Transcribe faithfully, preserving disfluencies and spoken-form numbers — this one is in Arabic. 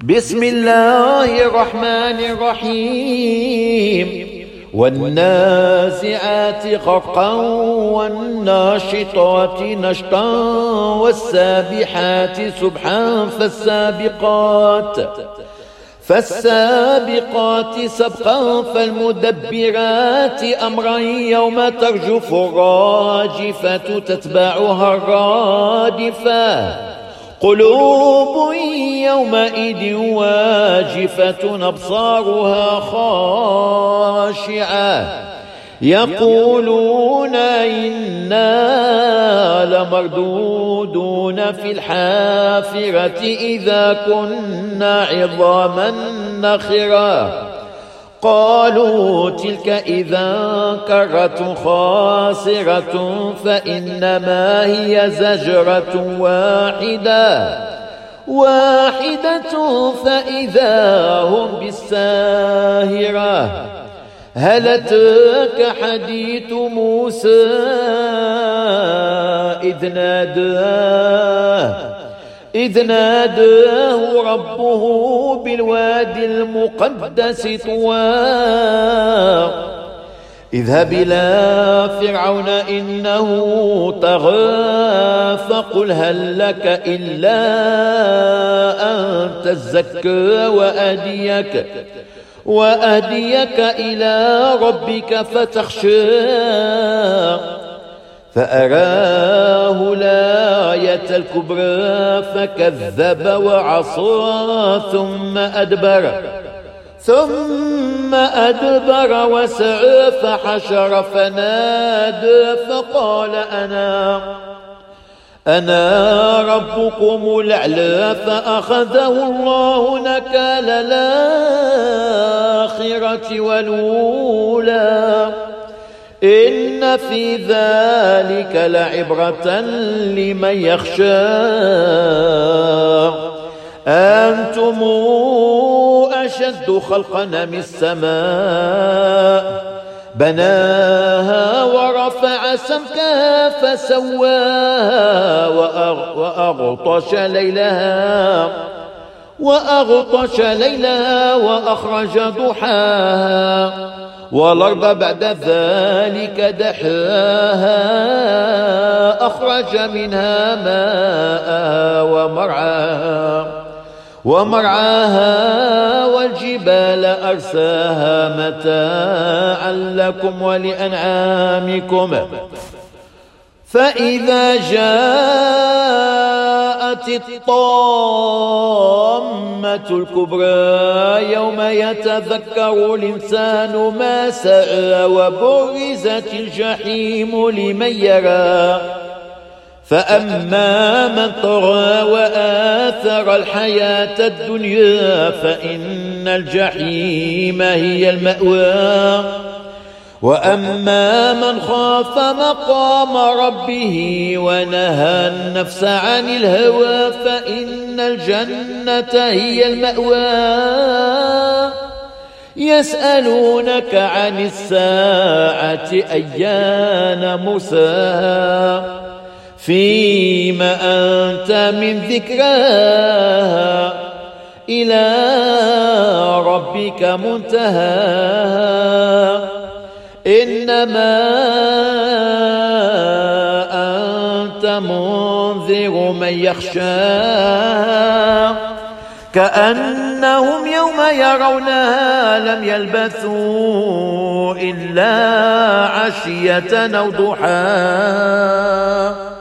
بسم الله الرحمن الرحيم والنازعات غرقا والناشطات نشطا والسابحات سبحا فالسابقات فالسابقات سبقا فالمدبرات أمرا يوم ترجف الراجفة تتبعها الرادفة قلوب يومئذ واجفة أبصارها خاشعة يقولون إنا لمردودون في الحافرة إذا كنا عظاما نخرة قالوا تلك إذا كرة خاسرة فإنما هي زجرة واحدة واحدة فإذا هم بالساهرة هل أتاك حديث موسى إذ ناداه إذ ناداه ربه بالوادي المقدس طوى اذهب إلى فرعون إنه طغى فقل هل لك إلا أن تزكى وأهديك وأهديك إلى ربك فتخشى فأراه الآية الكبرى فكذب وعصى ثم أدبر ثم أدبر وسعى فحشر فنادى فقال أنا أنا ربكم الأعلى فأخذه الله نكال الآخرة والأولى إن في ذلك لعبرة لمن يخشى أنتم أشد خلقا من السماء بناها ورفع سمكها فسواها وأغطش ليلها وأغطش ليلها وأخرج ضحاها والأرض بعد ذلك دحاها أخرج منها ماءها ومرعاها ومرعاها والجبال أرساها متاعا لكم ولأنعامكم فإذا جاءت الطامة الكبرى يوم يتذكر الإنسان ما سعى وبرزت الجحيم لمن يرى فأما من طغى وآثر الحياة الدنيا فإن الجحيم هي المأوى وأما من خاف مقام ربه ونهى النفس عن الهوى فإن الجنة هي المأوى يسألونك عن الساعة أيان مرساها فيما أنت من ذكراها إلى ربك منتهاها إنما أنت منذر من يخشاها كأنهم يوم يرونها لم يلبثوا إلا عشية أو ضحاها.